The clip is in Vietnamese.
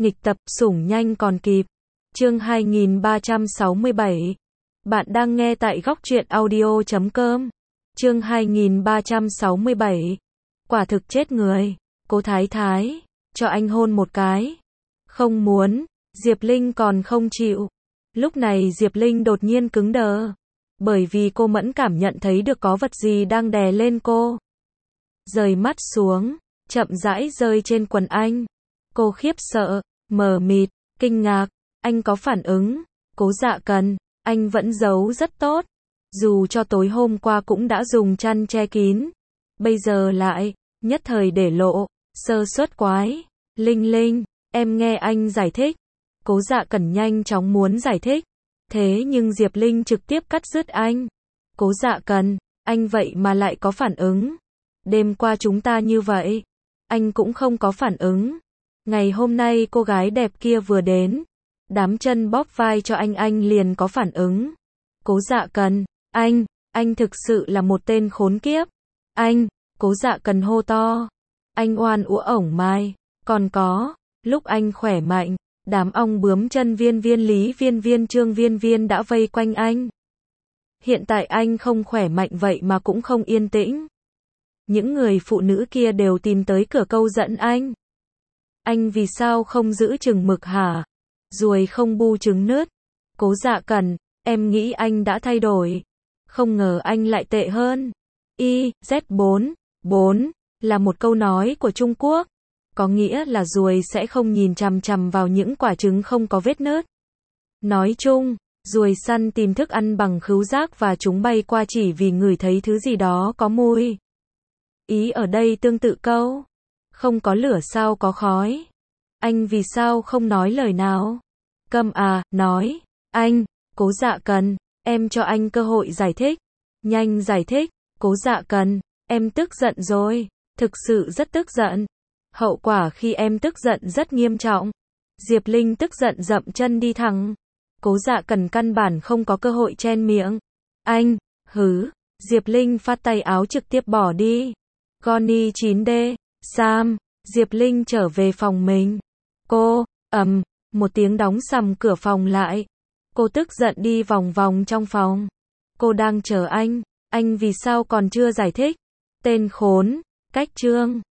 Nghịch tập, sủng nhanh còn kịp. Chương 2367. Bạn đang nghe tại góc truyện audio.com. Chương 2367. Quả thực chết người. Cố Thái Thái, cho anh hôn một cái. Không muốn. Diệp Linh còn không chịu. Lúc này Diệp Linh đột nhiên cứng đờ. Bởi vì cô mẫn cảm nhận thấy được có vật gì đang đè lên cô. Rời mắt xuống, chậm rãi rơi trên quần anh. Cô khiếp sợ, mờ mịt, kinh ngạc. Anh có phản ứng. Cố Dạ Cần, anh vẫn giấu rất tốt. Dù cho tối hôm qua cũng đã dùng chăn che kín. Bây giờ lại, nhất thời để lộ, sơ suất quái. Linh Linh, em nghe anh giải thích. Cố Dạ Cần nhanh chóng muốn giải thích. Thế nhưng Diệp Linh trực tiếp cắt dứt anh. Cố Dạ Cần, anh vậy mà lại có phản ứng. Đêm qua chúng ta như vậy, anh cũng không có phản ứng. Ngày hôm nay cô gái đẹp kia vừa đến, đám chân bóp vai cho anh liền có phản ứng. Cố Dạ Cần, anh thực sự là một tên khốn kiếp. Anh, Cố Dạ Cần hô to. Anh oan uổng ổng mai. Còn có, lúc anh khỏe mạnh, đám ong bướm chân Viên Viên, Lý Viên Viên, Trương Viên Viên đã vây quanh anh. Hiện tại anh không khỏe mạnh vậy mà cũng không yên tĩnh. Những người phụ nữ kia đều tìm tới cửa câu dẫn anh. Anh vì sao không giữ chừng mực hả? Ruồi không bu trứng nứt. Cố Dạ Cần, em nghĩ anh đã thay đổi. Không ngờ anh lại tệ hơn. Z4, 4, là một câu nói của Trung Quốc. Có nghĩa là ruồi sẽ không nhìn chằm chằm vào những quả trứng không có vết nứt. Nói chung, ruồi săn tìm thức ăn bằng khứu giác và chúng bay qua chỉ vì ngửi thấy thứ gì đó có mùi. Ý ở đây tương tự câu. Không có lửa sao có khói. Anh vì sao không nói lời nào? Câm à, nói. Anh, Cố Dạ Cần, em cho anh cơ hội giải thích. Nhanh giải thích. Cố Dạ Cần, em tức giận rồi. Thực sự rất tức giận. Hậu quả khi em tức giận rất nghiêm trọng. Diệp Linh tức giận dậm chân đi thẳng. Cố Dạ Cần căn bản không có cơ hội chen miệng. Anh, hứ. Diệp Linh phát tay áo trực tiếp bỏ đi. Connie 9D, Sam. Diệp Linh trở về phòng mình. Cô, một tiếng đóng sầm cửa phòng lại. Cô tức giận đi vòng vòng trong phòng. Cô đang chờ anh vì sao còn chưa giải thích? Tên khốn, cách chương.